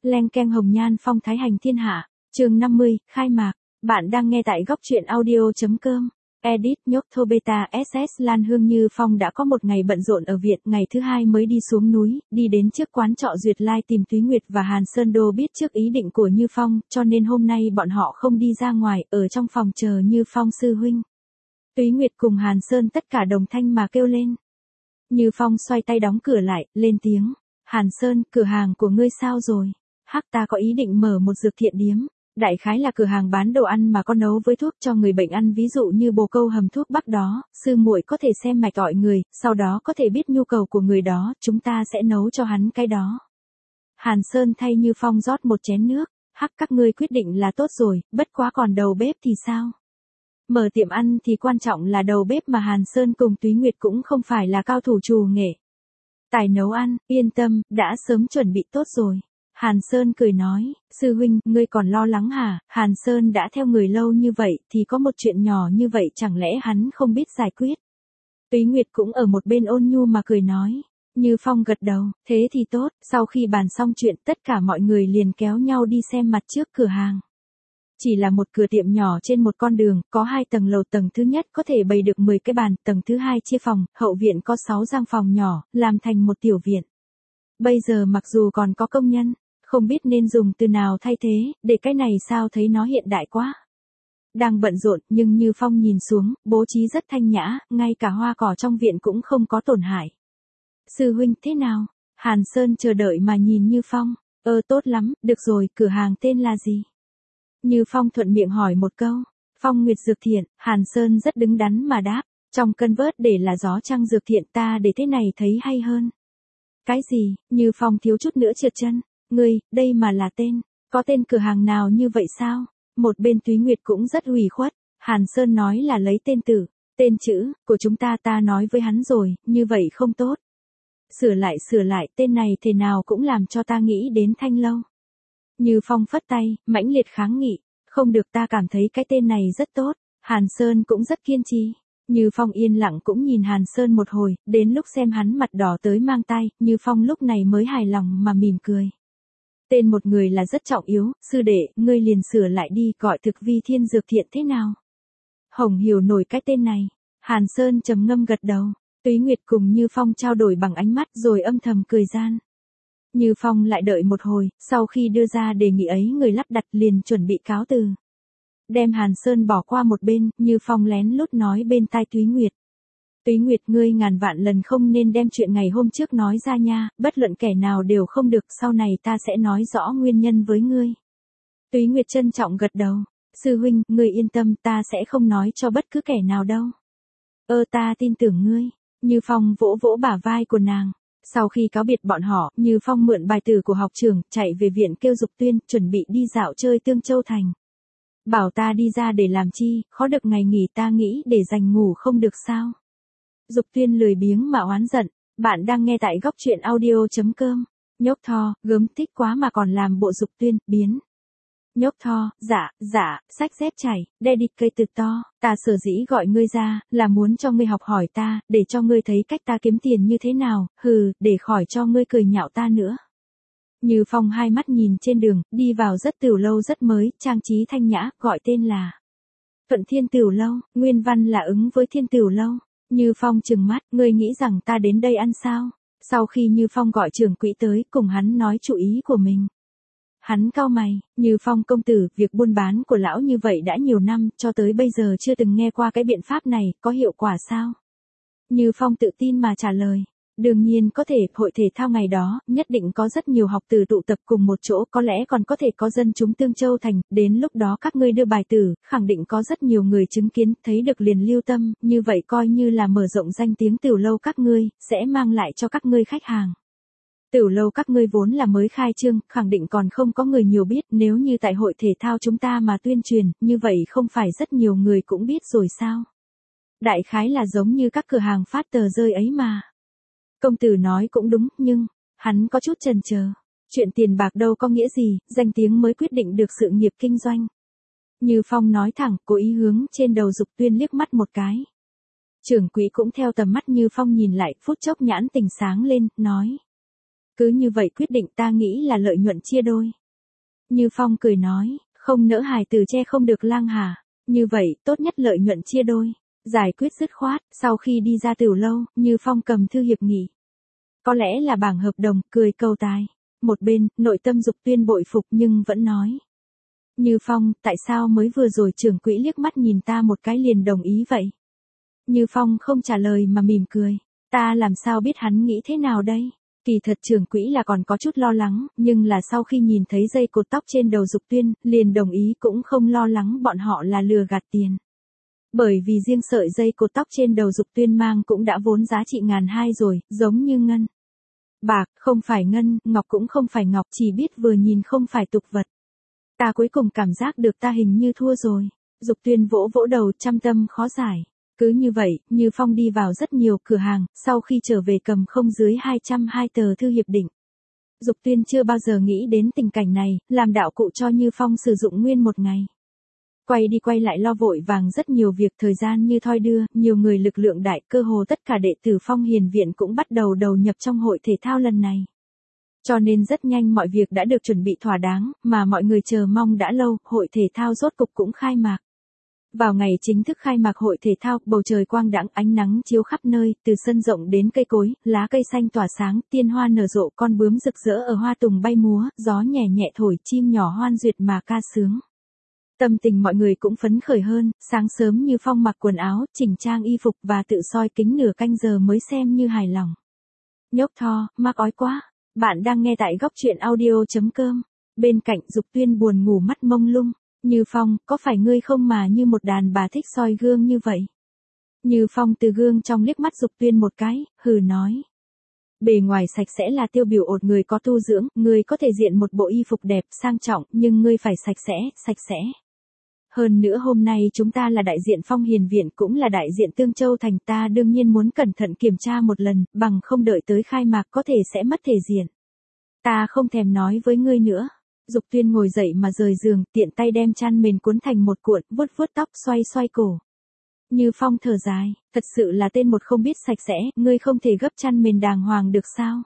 Leng keng hồng nhan phong thái hành thiên hạ, chương 50, khai mạc. Bạn đang nghe tại góc truyện audio.com. Edit nhốt thô beta SS Lan Hương Như Phong đã có một ngày bận rộn ở viện, ngày thứ hai mới đi xuống núi, đi đến trước quán trọ Duyệt Lai tìm Túy Nguyệt và Hàn Sơn Đô biết trước ý định của Như Phong, cho nên hôm nay bọn họ không đi ra ngoài, ở trong phòng chờ Như Phong sư huynh. Túy Nguyệt cùng Hàn Sơn tất cả đồng thanh mà kêu lên. Như Phong xoay tay đóng cửa lại, lên tiếng. Hàn Sơn, cửa hàng của ngươi sao rồi? Hắc, ta có ý định mở một dược thiện điếm. Đại khái là cửa hàng bán đồ ăn mà có nấu với thuốc cho người bệnh ăn, ví dụ như bồ câu hầm thuốc bắc đó, sư muội có thể xem mạch gọi người, sau đó có thể biết nhu cầu của người đó, chúng ta sẽ nấu cho hắn cái đó. Hàn Sơn thay Như Phong rót một chén nước. Hắc, các ngươi quyết định là tốt rồi, bất quá còn đầu bếp thì sao? Mở tiệm ăn thì quan trọng là đầu bếp, mà Hàn Sơn cùng Túy Nguyệt cũng không phải là cao thủ trù nghệ. Tài nấu ăn, yên tâm, đã sớm chuẩn bị tốt rồi. Hàn Sơn cười nói, sư huynh, ngươi còn lo lắng hả? Hàn Sơn đã theo người lâu như vậy, thì có một chuyện nhỏ như vậy chẳng lẽ hắn không biết giải quyết? Túy Nguyệt cũng ở một bên ôn nhu mà cười nói. Như Phong gật đầu, thế thì tốt, sau khi bàn xong chuyện tất cả mọi người liền kéo nhau đi xem mặt trước cửa hàng. Chỉ là một cửa tiệm nhỏ trên một con đường, có 2 tầng lầu, tầng thứ nhất có thể bày được 10 cái bàn, tầng thứ hai chia phòng, hậu viện có 6 gian phòng nhỏ, làm thành một tiểu viện. Bây giờ mặc dù còn có công nhân, không biết nên dùng từ nào thay thế, để cái này sao thấy nó hiện đại quá. Đang bận rộn, nhưng Như Phong nhìn xuống, bố trí rất thanh nhã, ngay cả hoa cỏ trong viện cũng không có tổn hại. Sư huynh, thế nào? Hàn Sơn chờ đợi mà nhìn Như Phong. Tốt lắm, được rồi, cửa hàng tên là gì? Như Phong thuận miệng hỏi một câu. Phong Nguyệt Dược Thiện. Hàn Sơn rất đứng đắn mà đáp. Trong cân vớt để là gió trăng dược thiện, ta để thế này thấy hay hơn. Cái gì? Như Phong thiếu chút nữa trượt chân. Ngươi, đây mà là tên. Có tên cửa hàng nào như vậy sao? Một bên Túy Nguyệt cũng rất ủy khuất. Hàn Sơn nói là lấy tên tử. Tên chữ của chúng ta nói với hắn rồi, như vậy không tốt. Sửa lại, tên này thế nào cũng làm cho ta nghĩ đến Thanh Lâu. Như Phong phất tay, mãnh liệt kháng nghị. Không được, ta cảm thấy cái tên này rất tốt. Hàn Sơn cũng rất kiên trì. Như Phong yên lặng cũng nhìn Hàn Sơn một hồi, đến lúc xem hắn mặt đỏ tới mang tai, Như Phong lúc này mới hài lòng mà mỉm cười. Tên một người là rất trọng yếu, sư đệ, ngươi liền sửa lại đi, gọi Thực Vi Thiên Dược Thiện thế nào? Hồng hiểu nổi cái tên này. Hàn Sơn trầm ngâm gật đầu. Túy Nguyệt cùng Như Phong trao đổi bằng ánh mắt rồi âm thầm cười gian. Như Phong lại đợi một hồi, sau khi đưa ra đề nghị ấy người lắp đặt liền chuẩn bị cáo từ. Đem Hàn Sơn bỏ qua một bên, Như Phong lén lút nói bên tai Túy Nguyệt. Túy Nguyệt, ngươi ngàn vạn lần không nên đem chuyện ngày hôm trước nói ra nha, bất luận kẻ nào đều không được, sau này ta sẽ nói rõ nguyên nhân với ngươi. Túy Nguyệt trân trọng gật đầu. Sư huynh, ngươi yên tâm, ta sẽ không nói cho bất cứ kẻ nào đâu. Ta tin tưởng ngươi. Như Phong vỗ vỗ bả vai của nàng. Sau khi cáo biệt bọn họ, Như Phong mượn bài tử của học trường, chạy về viện kêu Dục Tuyên, chuẩn bị đi dạo chơi Tương Châu Thành. Bảo ta đi ra để làm chi, khó được ngày nghỉ, ta nghĩ để dành ngủ không được sao? Dục Tuyên lười biếng mà oán giận. Bạn đang nghe tại góc truyện audio.com. Nhóc Tho, gớm thích quá mà còn làm bộ Dục Tuyên, biến. Nhóc Tho, dạ, sách dép chảy, đe địt cây từ to, ta sở dĩ gọi ngươi ra, là muốn cho ngươi học hỏi ta, để cho ngươi thấy cách ta kiếm tiền như thế nào, để khỏi cho ngươi cười nhạo ta nữa. Như Phong hai mắt nhìn trên đường, đi vào rất tiểu lâu rất mới, trang trí thanh nhã, gọi tên là Thuận Thiên Tiểu Lâu, nguyên văn là ứng với Thiên Tiểu Lâu. Như Phong trừng mắt, ngươi nghĩ rằng ta đến đây ăn sao? Sau khi Như Phong gọi trưởng quỹ tới, cùng hắn nói chủ ý của mình. Hắn cau mày, Như Phong công tử, việc buôn bán của lão như vậy đã nhiều năm, cho tới bây giờ chưa từng nghe qua cái biện pháp này, có hiệu quả sao? Như Phong tự tin mà trả lời. Đương nhiên có thể, hội thể thao ngày đó, nhất định có rất nhiều học tử tụ tập cùng một chỗ, có lẽ còn có thể có dân chúng Tương Châu Thành, đến lúc đó các ngươi đưa bài tử, khẳng định có rất nhiều người chứng kiến, thấy được liền lưu tâm, như vậy coi như là mở rộng danh tiếng tiểu lâu các ngươi, sẽ mang lại cho các ngươi khách hàng. Tiểu lâu các ngươi vốn là mới khai trương, khẳng định còn không có người nhiều biết, nếu như tại hội thể thao chúng ta mà tuyên truyền, như vậy không phải rất nhiều người cũng biết rồi sao? Đại khái là giống như các cửa hàng phát tờ rơi ấy mà. Công tử nói cũng đúng, nhưng, hắn có chút chần chờ. Chuyện tiền bạc đâu có nghĩa gì, danh tiếng mới quyết định được sự nghiệp kinh doanh. Như Phong nói thẳng, cố ý hướng trên đầu Dục Tuyên liếc mắt một cái. Trưởng quỹ cũng theo tầm mắt Như Phong nhìn lại, phút chốc nhãn tình sáng lên, nói. Cứ như vậy quyết định ta nghĩ là lợi nhuận chia đôi. Như Phong cười nói, không nỡ hài từ che không được lang hả. Như vậy, tốt nhất lợi nhuận chia đôi. Giải quyết dứt khoát, sau khi đi ra tiểu lâu, Như Phong cầm thư hiệp nghị. Có lẽ là bảng hợp đồng, cười câu tài. Một bên, nội tâm Dục Tuyên bội phục nhưng vẫn nói. Như Phong, tại sao mới vừa rồi trưởng quỹ liếc mắt nhìn ta một cái liền đồng ý vậy? Như Phong không trả lời mà mỉm cười. Ta làm sao biết hắn nghĩ thế nào đây? Kỳ thật trưởng quỹ là còn có chút lo lắng, nhưng là sau khi nhìn thấy dây cột tóc trên đầu Dục Tuyên, liền đồng ý cũng không lo lắng bọn họ là lừa gạt tiền. Bởi vì riêng sợi dây cột tóc trên đầu Dục Tuyên mang cũng đã vốn giá trị 1.200 rồi, giống như ngân. Bạc, không phải ngân, ngọc cũng không phải ngọc, chỉ biết vừa nhìn không phải tục vật. Ta cuối cùng cảm giác được ta hình như thua rồi. Dục Tuyên vỗ vỗ đầu, trăm tâm khó giải. Cứ như vậy, Như Phong đi vào rất nhiều cửa hàng, sau khi trở về cầm không dưới 202 tờ thư hiệp định. Dục Tuyên chưa bao giờ nghĩ đến tình cảnh này, làm đạo cụ cho Như Phong sử dụng nguyên một ngày. Quay đi quay lại lo vội vàng rất nhiều việc, thời gian như thoi đưa, nhiều người lực lượng đại, cơ hồ tất cả đệ tử Phong Hiền Viện cũng bắt đầu đầu nhập trong hội thể thao lần này. Cho nên rất nhanh mọi việc đã được chuẩn bị thỏa đáng, mà mọi người chờ mong đã lâu, hội thể thao rốt cục cũng khai mạc. Vào ngày chính thức khai mạc hội thể thao, bầu trời quang đãng, ánh nắng chiếu khắp nơi, từ sân rộng đến cây cối, lá cây xanh tỏa sáng, tiên hoa nở rộ, con bướm rực rỡ ở hoa tùng bay múa, gió nhẹ nhẹ thổi, chim nhỏ hoan duyệt mà ca sướng. Tâm tình mọi người cũng phấn khởi hơn, sáng sớm Như Phong mặc quần áo, chỉnh trang y phục và tự soi kính nửa canh giờ mới xem như hài lòng. Nhóc Tho, mắc ói quá. Bạn đang nghe tại góc truyện audio.com. Bên cạnh Dục Tuyên buồn ngủ mắt mông lung. Như Phong, có phải ngươi không mà như một đàn bà thích soi gương như vậy? Như Phong từ gương trong liếc mắt Dục Tuyên một cái, hừ nói. Bề ngoài sạch sẽ là tiêu biểu ột người có tu dưỡng, ngươi có thể diện một bộ y phục đẹp, sang trọng, nhưng ngươi phải sạch sẽ. Hơn nữa hôm nay chúng ta là đại diện Phong Hiền Viện cũng là đại diện Tương Châu Thành, ta đương nhiên muốn cẩn thận kiểm tra một lần, bằng không đợi tới khai mạc có thể sẽ mất thể diện. Ta không thèm nói với ngươi nữa. Dục Tuyên ngồi dậy mà rời giường, tiện tay đem chăn mền cuốn thành một cuộn, vuốt tóc, xoay cổ. Như Phong thở dài, thật sự là tên một không biết sạch sẽ, ngươi không thể gấp chăn mền đàng hoàng được sao?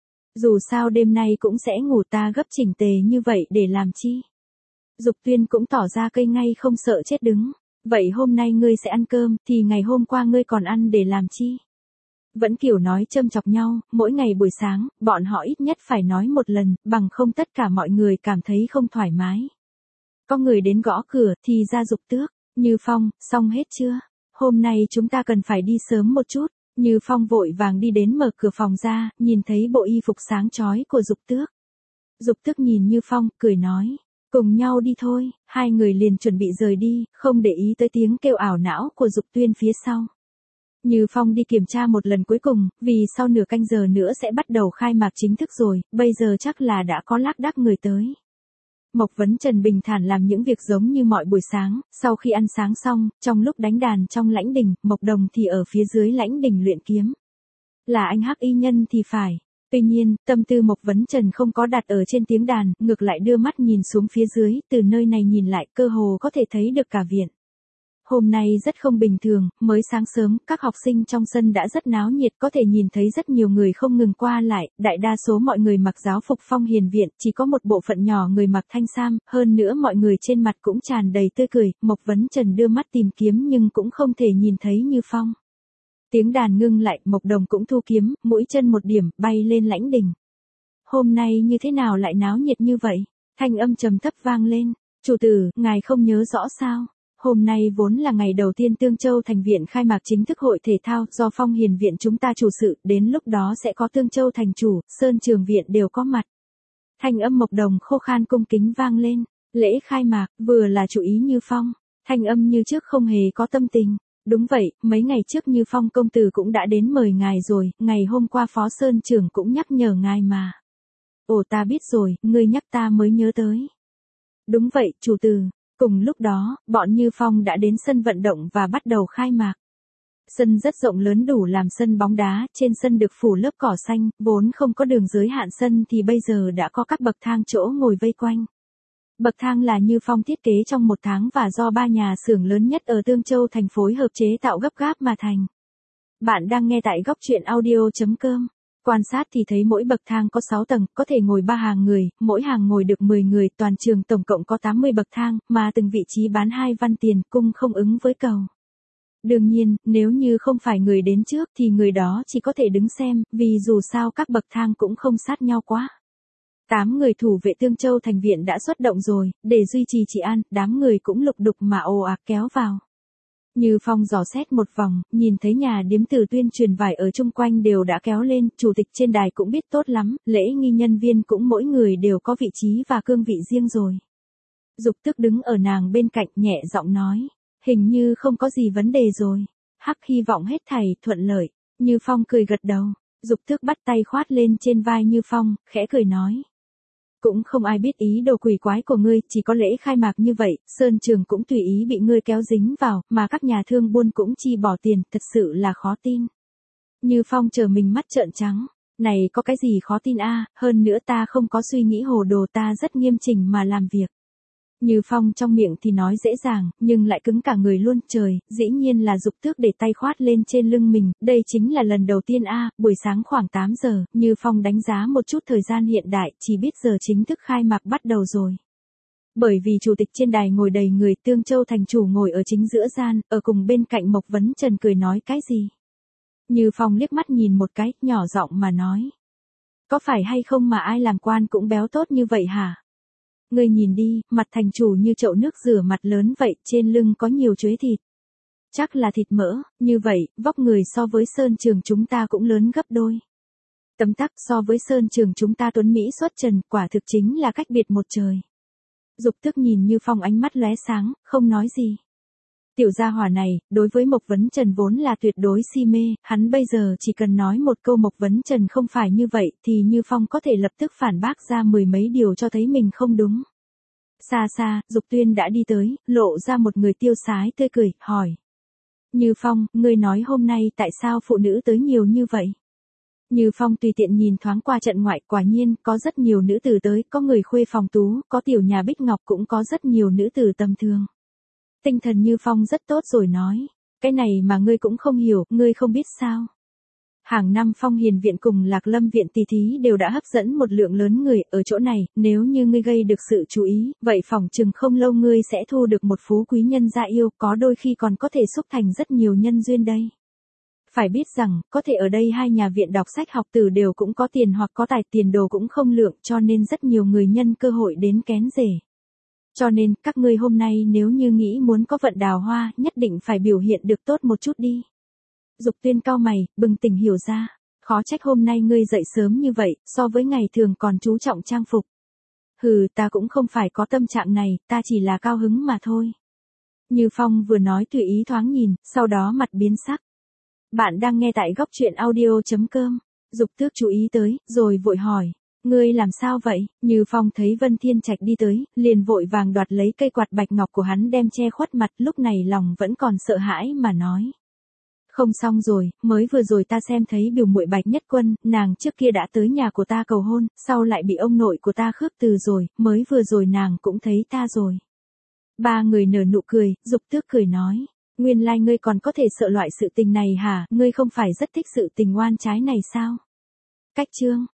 Dù sao đêm nay cũng sẽ ngủ, ta gấp chỉnh tề như vậy để làm chi? Dục Tuyên cũng tỏ ra cây ngay không sợ chết đứng. Vậy hôm nay ngươi sẽ ăn cơm, thì ngày hôm qua ngươi còn ăn để làm chi? Vẫn kiểu nói châm chọc nhau, mỗi ngày buổi sáng, bọn họ ít nhất phải nói một lần, bằng không tất cả mọi người cảm thấy không thoải mái. Có người đến gõ cửa, thì ra Dục Tước. Như Phong, xong hết chưa? Hôm nay chúng ta cần phải đi sớm một chút. Như Phong vội vàng đi đến mở cửa phòng ra, nhìn thấy bộ y phục sáng chói của Dục Tước. Dục Tước nhìn Như Phong, cười nói. Cùng nhau đi thôi, hai người liền chuẩn bị rời đi, không để ý tới tiếng kêu ảo não của Dục Tuyên phía sau. Như Phong đi kiểm tra một lần cuối cùng, vì sau nửa canh giờ nữa sẽ bắt đầu khai mạc chính thức rồi, bây giờ chắc là đã có lác đác người tới. Mộc Vấn Trần bình thản làm những việc giống như mọi buổi sáng, sau khi ăn sáng xong, trong lúc đánh đàn trong lãnh đình, Mộc Đồng thì ở phía dưới lãnh đình luyện kiếm. Là anh Hắc Y Nhân thì phải. Tuy nhiên, tâm tư Mộc Vấn Trần không có đặt ở trên tiếng đàn, ngược lại đưa mắt nhìn xuống phía dưới, từ nơi này nhìn lại, cơ hồ có thể thấy được cả viện. Hôm nay rất không bình thường, mới sáng sớm, các học sinh trong sân đã rất náo nhiệt, có thể nhìn thấy rất nhiều người không ngừng qua lại, đại đa số mọi người mặc giáo phục Phong Hiền Viện, chỉ có một bộ phận nhỏ người mặc thanh sam, hơn nữa mọi người trên mặt cũng tràn đầy tươi cười, Mộc Vấn Trần đưa mắt tìm kiếm nhưng cũng không thể nhìn thấy Như Phong. Tiếng đàn ngưng lại, Mộc Đồng cũng thu kiếm, mũi chân một điểm, bay lên lãnh đình. Hôm nay như thế nào lại náo nhiệt như vậy? Thanh âm trầm thấp vang lên. Chủ tử, ngài không nhớ rõ sao? Hôm nay vốn là ngày đầu tiên Tương Châu Thành Viện khai mạc chính thức hội thể thao do Phong Hiền Viện chúng ta chủ sự, đến lúc đó sẽ có Tương Châu Thành chủ, Sơn Trường Viện đều có mặt. Thanh âm Mộc Đồng khô khan cung kính vang lên. Lễ khai mạc, vừa là chủ ý Như Phong. Thanh âm như trước không hề có tâm tình. Đúng vậy, mấy ngày trước Như Phong công tử cũng đã đến mời ngài rồi, ngày hôm qua Phó Sơn Trưởng cũng nhắc nhở ngài mà. Ồ ta biết rồi, ngươi nhắc ta mới nhớ tới. Đúng vậy, chủ tử. Cùng lúc đó, bọn Như Phong đã đến sân vận động và bắt đầu khai mạc. Sân rất rộng lớn đủ làm sân bóng đá, trên sân được phủ lớp cỏ xanh, vốn không có đường giới hạn sân thì bây giờ đã có các bậc thang chỗ ngồi vây quanh. Bậc thang là Như Phong thiết kế trong một tháng và do 3 nhà xưởng lớn nhất ở Tương Châu Thành phối hợp chế tạo gấp gáp mà thành. Bạn đang nghe tại góc truyện audio.com. Quan sát thì thấy mỗi bậc thang có 6 tầng, có thể ngồi 3 hàng người, mỗi hàng ngồi được 10 người, toàn trường tổng cộng có 80 bậc thang, mà từng vị trí bán 2 văn tiền, cung không ứng với cầu. Đương nhiên, nếu như không phải người đến trước thì người đó chỉ có thể đứng xem, vì dù sao các bậc thang cũng không sát nhau quá. 8 người thủ vệ Tương Châu thành viện đã xuất động rồi, để duy trì trị an, đám người cũng lục đục mà ồ ạt kéo vào. Như Phong dò xét một vòng, nhìn thấy nhà điếm từ tuyên truyền vải ở chung quanh đều đã kéo lên, chủ tịch trên đài cũng biết tốt lắm, lễ nghi nhân viên cũng mỗi người đều có vị trí và cương vị riêng rồi. Dục Tước đứng ở nàng bên cạnh nhẹ giọng nói, hình như không có gì vấn đề rồi. Hắc hy vọng hết thảy thuận lợi. Như Phong cười gật đầu. Dục Tước bắt tay khoát lên trên vai Như Phong, khẽ cười nói. Cũng không ai biết ý đồ quỷ quái của ngươi, chỉ có lễ khai mạc như vậy, Sơn Trường cũng tùy ý bị ngươi kéo dính vào, mà các nhà thương buôn cũng chi bỏ tiền, thật sự là khó tin. Như Phong chờ mình mắt trợn trắng. Này có cái gì khó tin a? Hơn nữa ta không có suy nghĩ hồ đồ, ta rất nghiêm chỉnh mà làm việc. Như Phong trong miệng thì nói dễ dàng, nhưng lại cứng cả người luôn. Trời, dĩ nhiên là Dục Tước để tay khoát lên trên lưng mình, đây chính là lần đầu tiên a. Buổi sáng khoảng 8 giờ, Như Phong đánh giá một chút thời gian hiện đại, chỉ biết giờ chính thức khai mạc bắt đầu rồi. Bởi vì chủ tịch trên đài ngồi đầy người, Tương Châu thành chủ ngồi ở chính giữa gian, ở cùng bên cạnh Mộc Vấn Trần cười nói cái gì. Như Phong liếc mắt nhìn một cái, nhỏ giọng mà nói. Có phải hay không mà ai làm quan cũng béo tốt như vậy hả? Ngươi nhìn đi, mặt thành chủ như chậu nước rửa mặt lớn vậy, trên lưng có nhiều chuối thịt. Chắc là thịt mỡ, như vậy, vóc người so với Sơn Trường chúng ta cũng lớn gấp đôi. Tấm tắc so với Sơn Trường chúng ta tuấn Mỹ xuất trần, quả thực chính là cách biệt một trời. Dục Tước nhìn Như Phong ánh mắt lóe sáng, không nói gì. Tiểu gia hỏa này, đối với Mộc Vấn Trần vốn là tuyệt đối si mê, hắn bây giờ chỉ cần nói một câu Mộc Vấn Trần không phải như vậy thì Như Phong có thể lập tức phản bác ra mười mấy điều cho thấy mình không đúng. Xa xa, Dục Tuyên đã đi tới, lộ ra một người tiêu sái tươi cười, hỏi. Như Phong, ngươi nói hôm nay tại sao phụ nữ tới nhiều như vậy? Như Phong tùy tiện nhìn thoáng qua trận ngoại, quả nhiên, có rất nhiều nữ tử tới, có người khuê phòng tú, có tiểu nhà bích ngọc, cũng có rất nhiều nữ tử tầm thường. Tinh thần Như Phong rất tốt rồi nói, cái này mà ngươi cũng không hiểu, ngươi không biết sao. Hàng năm Phong Hiền viện cùng Lạc Lâm viện tỷ thí đều đã hấp dẫn một lượng lớn người, ở chỗ này, nếu như ngươi gây được sự chú ý, vậy phỏng chừng không lâu ngươi sẽ thu được một phú quý nhân gia yêu, có đôi khi còn có thể xúc thành rất nhiều nhân duyên đây. Phải biết rằng, có thể ở đây hai nhà viện đọc sách học tử đều cũng có tiền hoặc có tài, tiền đồ cũng không lượng, cho nên rất nhiều người nhân cơ hội đến kén rể. Cho nên, các ngươi hôm nay nếu như nghĩ muốn có vận đào hoa, nhất định phải biểu hiện được tốt một chút đi. Dục Tuyên cau mày, bừng tỉnh hiểu ra. Khó trách hôm nay ngươi dậy sớm như vậy, so với ngày thường còn chú trọng trang phục. Hừ, ta cũng không phải có tâm trạng này, ta chỉ là cao hứng mà thôi. Như Phong vừa nói tùy ý thoáng nhìn, sau đó mặt biến sắc. Bạn đang nghe tại góc truyện audio.com. Dục Tước chú ý tới, rồi vội hỏi. Ngươi làm sao vậy? Như Phong thấy Vân Thiên Trạch đi tới, liền vội vàng đoạt lấy cây quạt bạch ngọc của hắn đem che khuất mặt, lúc này lòng vẫn còn sợ hãi mà nói. Không xong rồi, mới vừa rồi ta xem thấy biểu muội Bạch Nhất Quân, nàng trước kia đã tới nhà của ta cầu hôn, sau lại bị ông nội của ta khước từ rồi, mới vừa rồi nàng cũng thấy ta rồi. Ba người nở nụ cười, Dục Tước cười nói. Nguyên lai ngươi còn có thể sợ loại sự tình này hả, ngươi không phải rất thích sự tình oan trái này sao? Cách chương.